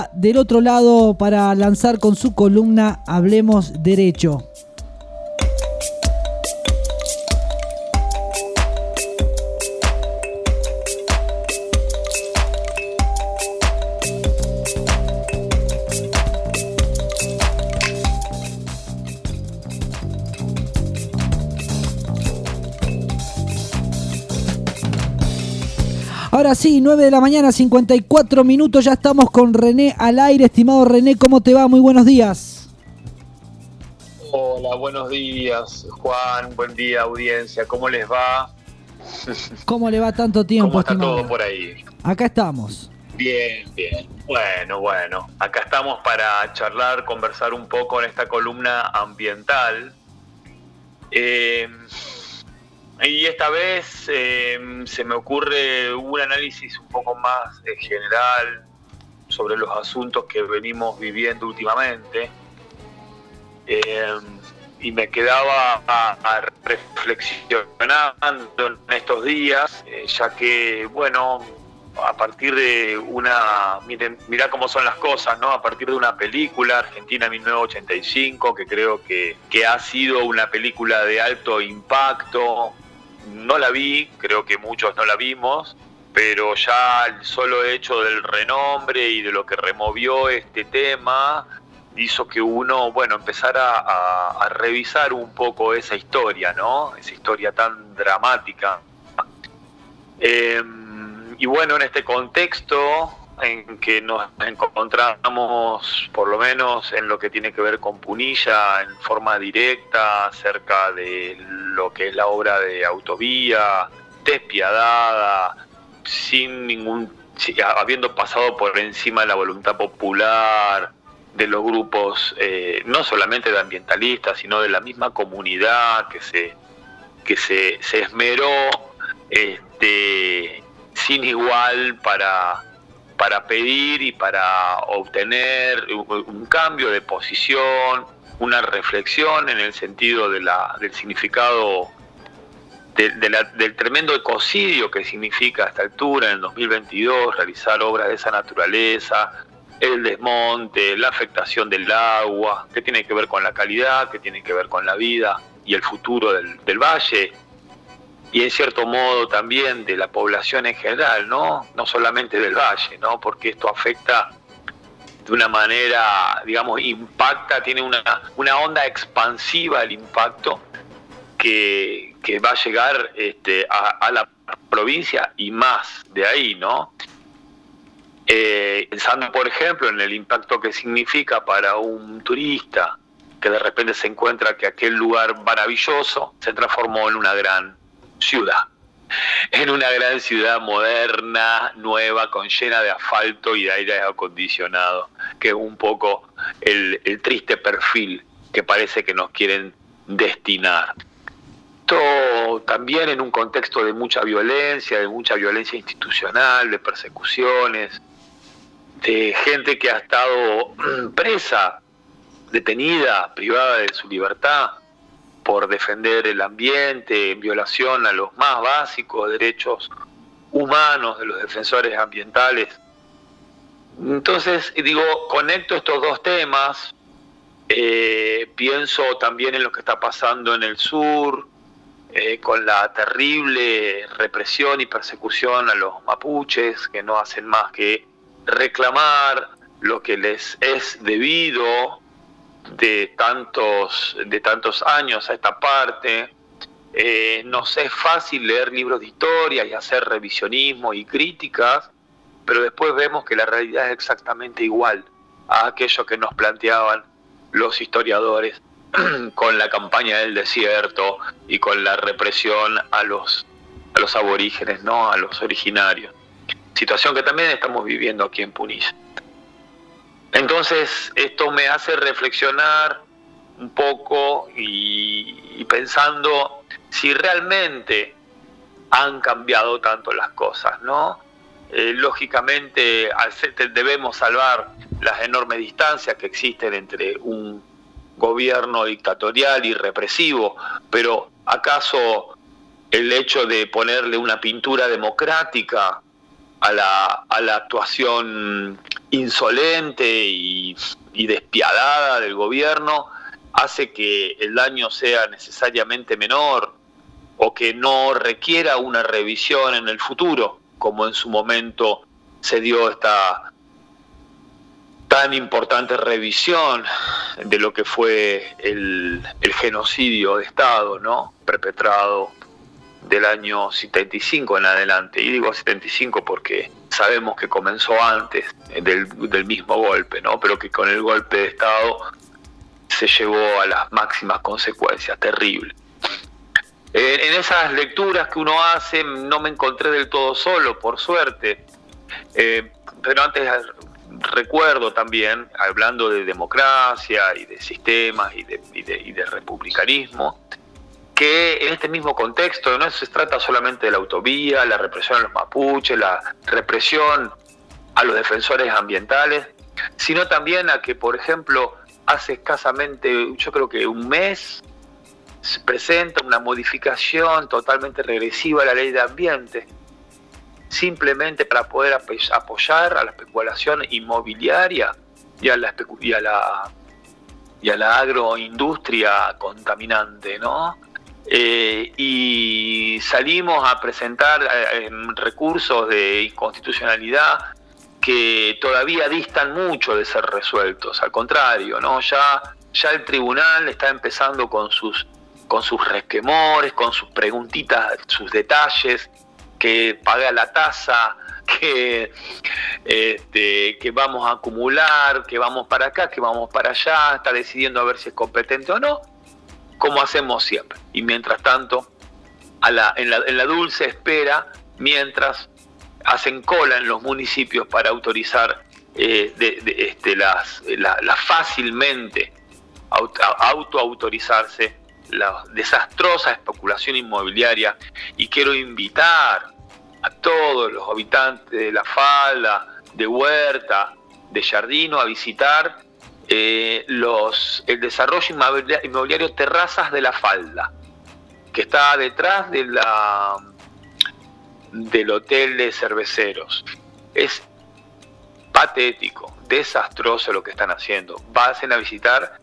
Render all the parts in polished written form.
del otro lado para lanzar con su columna Hablemos Derecho. Ahora sí, 9 de la mañana, 54 minutos, ya estamos con René al aire. Estimado René, ¿cómo te va? Muy buenos días. Hola, buenos días, Juan, buen día, audiencia, ¿cómo les va? ¿Cómo le va tanto tiempo, ¿Cómo está estimado? todo por ahí? Acá estamos. Bien, bien. Bueno, acá estamos para charlar, conversar un poco en esta columna ambiental. Y esta vez se me ocurre un análisis un poco más general sobre los asuntos que venimos viviendo últimamente. Y me quedaba reflexionando en estos días, ya que, bueno, a partir de mirá cómo son las cosas, ¿no? A partir de una película, Argentina 1985, que creo que ha sido una película de alto impacto. No la vi, creo que muchos no la vimos, pero ya el solo hecho del renombre y de lo que removió este tema hizo que uno, empezara a revisar un poco esa historia, ¿no? Esa historia tan dramática. Y bueno, en este contexto en que nos encontramos, por lo menos en lo que tiene que ver con Punilla, en forma directa, cerca de lo que es la obra de autovía, despiadada, habiendo pasado por encima de la voluntad popular, de los grupos, no solamente de ambientalistas, sino de la misma comunidad que se esmeró sin igual para pedir y para obtener un cambio de posición, una reflexión en el sentido del significado del tremendo ecocidio que significa a esta altura, en el 2022, realizar obras de esa naturaleza, el desmonte, la afectación del agua, que tiene que ver con la calidad, que tiene que ver con la vida y el futuro del valle, y en cierto modo también de la población en general, ¿no? No solamente del valle, ¿no? Porque esto afecta de una manera, digamos, impacta, tiene una onda expansiva el impacto que va a llegar a la provincia y más de ahí, ¿no? Pensando, por ejemplo, en el impacto que significa para un turista que de repente se encuentra que aquel lugar maravilloso se transformó en una gran ciudad, moderna, nueva, llena de asfalto y de aire acondicionado, que es un poco el triste perfil que parece que nos quieren destinar. Esto también en un contexto de mucha violencia institucional, de persecuciones, de gente que ha estado presa, detenida, privada de su libertad por defender el ambiente, en violación a los más básicos derechos humanos de los defensores ambientales. Entonces, conecto estos dos temas, pienso también en lo que está pasando en el sur, con la terrible represión y persecución a los mapuches, que no hacen más que reclamar lo que les es debido de tantos años a esta parte. Nos es fácil leer libros de historia y hacer revisionismo y críticas, pero después vemos que la realidad es exactamente igual a aquello que nos planteaban los historiadores con la campaña del desierto y con la represión a los aborígenes, ¿no? A los originarios. Situación que también estamos viviendo aquí en Punilla. Entonces, esto me hace reflexionar un poco y pensando si realmente han cambiado tanto las cosas, ¿no? Lógicamente, debemos salvar las enormes distancias que existen entre un gobierno dictatorial y represivo, pero ¿acaso el hecho de ponerle una pintura democrática a la actuación insolente y despiadada del gobierno hace que el daño sea necesariamente menor o que no requiera una revisión en el futuro, como en su momento se dio esta tan importante revisión de lo que fue el genocidio de Estado, ¿no?, perpetrado del año 75 en adelante. Y digo 75 porque sabemos que comenzó antes del mismo golpe, ¿no?, pero que con el golpe de Estado se llevó a las máximas consecuencias, terrible. En esas lecturas que uno hace no me encontré del todo solo, por suerte, pero antes recuerdo también, hablando de democracia y de sistemas y de republicanismo, que en este mismo contexto no se trata solamente de la autovía, la represión a los mapuches, la represión a los defensores ambientales, sino también a que, por ejemplo, hace escasamente, yo creo que un mes, se presenta una modificación totalmente regresiva a la ley de ambiente, simplemente para poder apoyar a la especulación inmobiliaria y a la agroindustria contaminante, ¿no? Y salimos a presentar recursos de inconstitucionalidad que todavía distan mucho de ser resueltos. Al contrario, ¿no? Ya el tribunal está empezando con sus resquemores, con sus preguntitas, sus detalles, que paga la tasa, que vamos a acumular, que vamos para acá, que vamos para allá, está decidiendo a ver si es competente o no, como hacemos siempre. Y mientras tanto, en la dulce espera, mientras hacen cola en los municipios para autorizar fácilmente autoautorizarse la desastrosa especulación inmobiliaria. Y quiero invitar a todos los habitantes de La Falda, de Huerta, de Jardino a visitar el desarrollo inmobiliario Terrazas de La Falda, que está detrás del hotel de Cerveceros. Es patético, desastroso lo que están haciendo. Pasen a visitar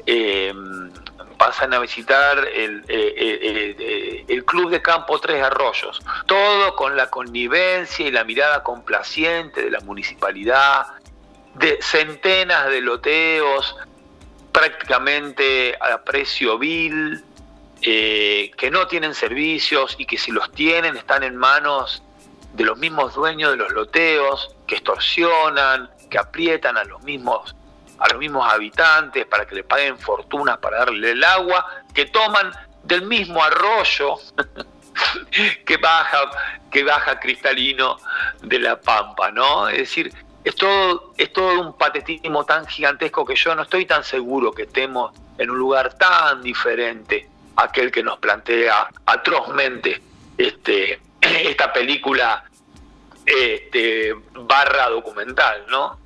el Club de Campo Tres Arroyos, todo con la connivencia y la mirada complaciente de la municipalidad, de centenas de loteos prácticamente a precio vil, que no tienen servicios y que si los tienen están en manos de los mismos dueños de los loteos, que extorsionan, que aprietan a los mismos habitantes para que le paguen fortunas para darle el agua que toman del mismo arroyo que baja cristalino de la Pampa, ¿no? Es decir, es todo un patetismo tan gigantesco que yo no estoy tan seguro que estemos en un lugar tan diferente a aquel que nos plantea atrozmente esta película barra documental, ¿no?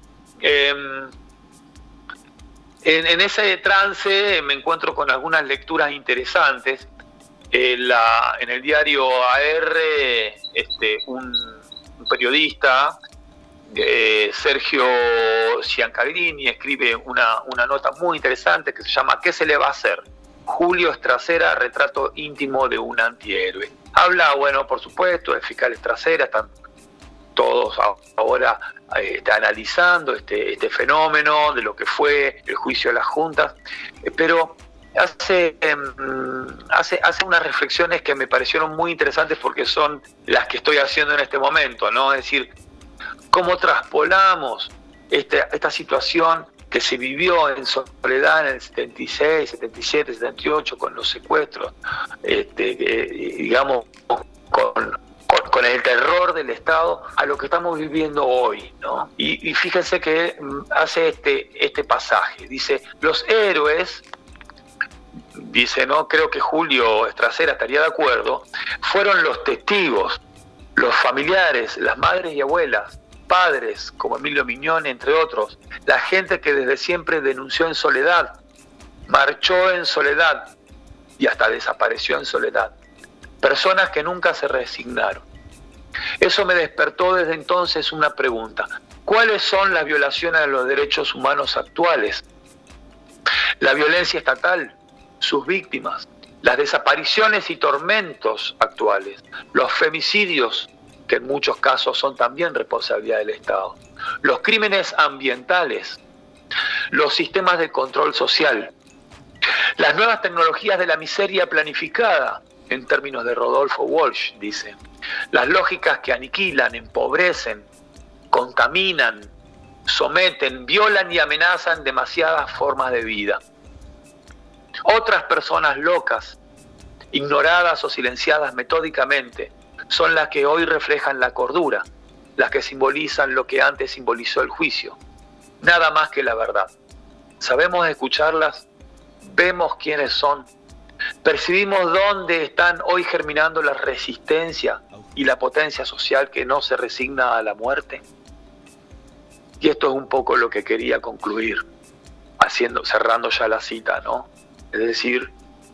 En ese trance me encuentro con algunas lecturas interesantes. En el diario AR, un periodista, Sergio Ciancagrini, escribe una nota muy interesante que se llama ¿Qué se le va a hacer? Julio Estracera, retrato íntimo de un antihéroe. Habla, bueno, por supuesto, del fiscal Estracera, están todos ahora analizando este fenómeno de lo que fue el juicio de las juntas, pero hace unas reflexiones que me parecieron muy interesantes porque son las que estoy haciendo en este momento, ¿no? Es decir, cómo traspolamos esta situación que se vivió en soledad en el 76, 77, 78 con los secuestros, digamos, con el terror del Estado a lo que estamos viviendo hoy, ¿no? Y fíjense que hace este pasaje, dice, los héroes, dice, ¿no? Creo que Julio Estracera estaría de acuerdo, fueron los testigos, los familiares, las madres y abuelas, padres como Emilio Mignone, entre otros, la gente que desde siempre denunció en soledad, marchó en soledad y hasta desapareció en soledad. Personas que nunca se resignaron. Eso me despertó desde entonces una pregunta. ¿Cuáles son las violaciones de los derechos humanos actuales? La violencia estatal, sus víctimas, las desapariciones y tormentos actuales, los femicidios, que en muchos casos son también responsabilidad del Estado, los crímenes ambientales, los sistemas de control social, las nuevas tecnologías de la miseria planificada, en términos de Rodolfo Walsh, dice, las lógicas que aniquilan, empobrecen, contaminan, someten, violan y amenazan demasiadas formas de vida. Otras personas locas, ignoradas o silenciadas metódicamente, son las que hoy reflejan la cordura, las que simbolizan lo que antes simbolizó el juicio, nada más que la verdad. Sabemos escucharlas, vemos quiénes son, percibimos dónde están hoy germinando la resistencia y la potencia social que no se resigna a la muerte. Y esto es un poco lo que quería concluir, cerrando ya la cita, ¿no? Es decir,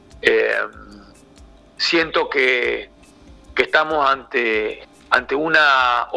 siento que estamos ante una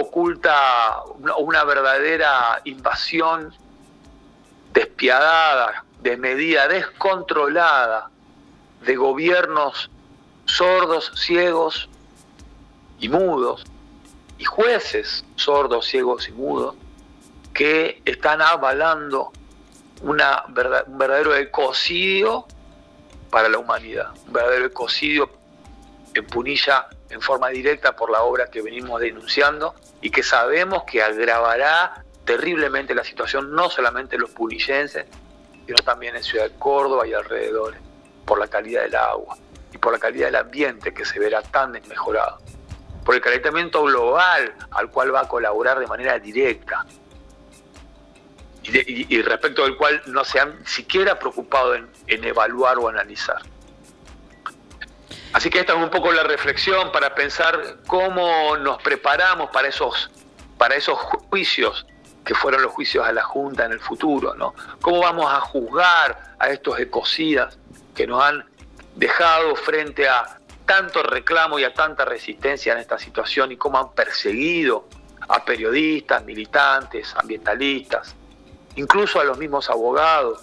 verdadera invasión despiadada, desmedida, descontrolada de gobiernos sordos, ciegos y mudos, y jueces sordos, ciegos y mudos, que están avalando un verdadero ecocidio para la humanidad, un verdadero ecocidio en Punilla en forma directa por la obra que venimos denunciando y que sabemos que agravará terriblemente la situación, no solamente en los punillenses, sino también en Ciudad de Córdoba y alrededores, por la calidad del agua y por la calidad del ambiente que se verá tan desmejorado, por el calentamiento global al cual va a colaborar de manera directa y respecto del cual no se han siquiera preocupado en evaluar o analizar. Así que esta es un poco la reflexión para pensar cómo nos preparamos para esos juicios que fueron los juicios a la Junta en el futuro, ¿no? ¿Cómo vamos a juzgar a estos ecocidas que nos han dejado frente a tanto reclamo y a tanta resistencia en esta situación y cómo han perseguido a periodistas, militantes, ambientalistas, incluso a los mismos abogados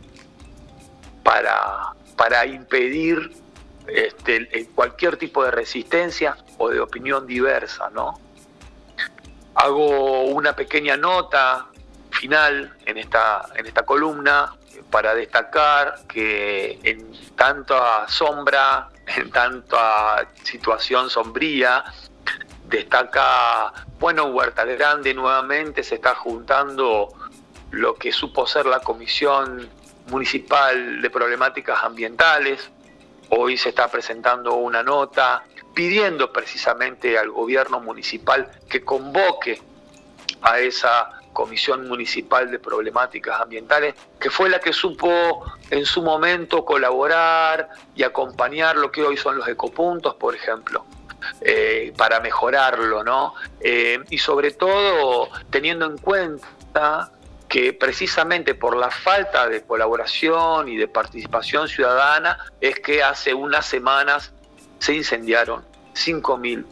para impedir cualquier tipo de resistencia o de opinión diversa, ¿no? Hago una pequeña nota final en esta columna para destacar que en tanta sombra, en tanta situación sombría, destaca, Huerta Grande nuevamente se está juntando lo que supo ser la Comisión Municipal de Problemáticas Ambientales. Hoy se está presentando una nota pidiendo precisamente al gobierno municipal que convoque a esa Comisión Municipal de Problemáticas Ambientales, que fue la que supo en su momento colaborar y acompañar lo que hoy son los ecopuntos, por ejemplo, para mejorarlo, ¿no? Y sobre todo teniendo en cuenta que precisamente por la falta de colaboración y de participación ciudadana es que hace unas semanas se incendiaron 5.000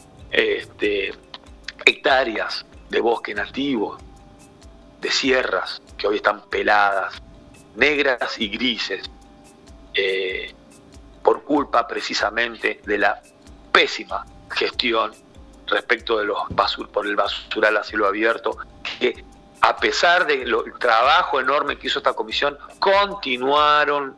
hectáreas de bosque nativo, de sierras que hoy están peladas, negras y grises, por culpa precisamente de la pésima gestión respecto de por el basural a cielo abierto, que a pesar del trabajo enorme que hizo esta comisión, continuaron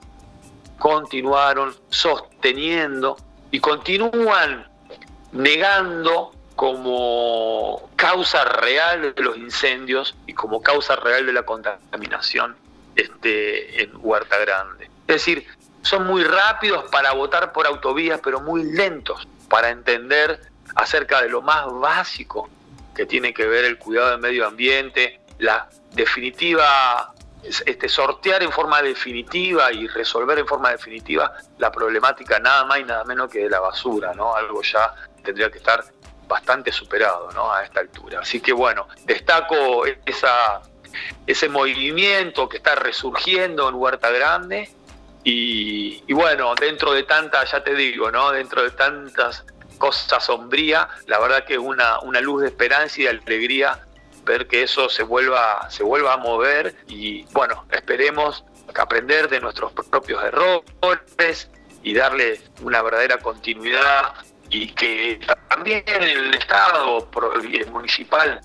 sosteniendo y continúan negando como causa real de los incendios y como causa real de la contaminación en Huerta Grande. Es decir, son muy rápidos para votar por autovías, pero muy lentos para entender acerca de lo más básico que tiene que ver el cuidado del medio ambiente, la definitiva, sortear en forma definitiva y resolver en forma definitiva la problemática nada más y nada menos que de la basura, ¿no? Algo ya tendría que estar bastante superado, ¿no? A esta altura. Así que destaco ese movimiento que está resurgiendo en Huerta Grande y dentro de tantas, ya te digo, ¿no? Dentro de tantas cosas sombrías, la verdad que es una luz de esperanza y de alegría ver que eso se vuelva a mover y bueno, esperemos aprender de nuestros propios errores y darle una verdadera continuidad, y que también el Estado y el municipal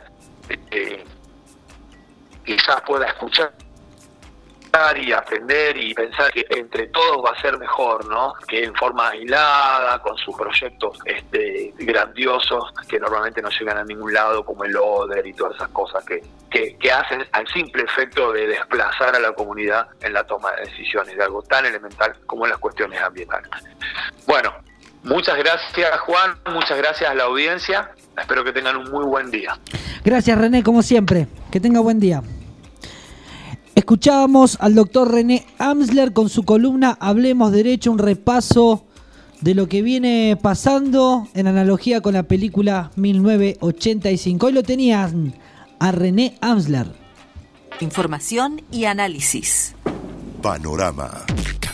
quizás pueda escuchar y aprender y pensar que entre todos va a ser mejor, ¿no? Que en forma aislada, con sus proyectos grandiosos que normalmente no llegan a ningún lado, como el ODER y todas esas cosas que hacen al simple efecto de desplazar a la comunidad en la toma de decisiones de algo tan elemental como en las cuestiones ambientales. Bueno, muchas gracias, Juan, muchas gracias a la audiencia, espero que tengan un muy buen día. Gracias, René, como siempre, que tenga buen día. Escuchábamos al doctor René Amsler con su columna Hablemos Derecho, un repaso de lo que viene pasando en analogía con la película 1985. Hoy lo tenían a René Amsler. Información y análisis. Panorama.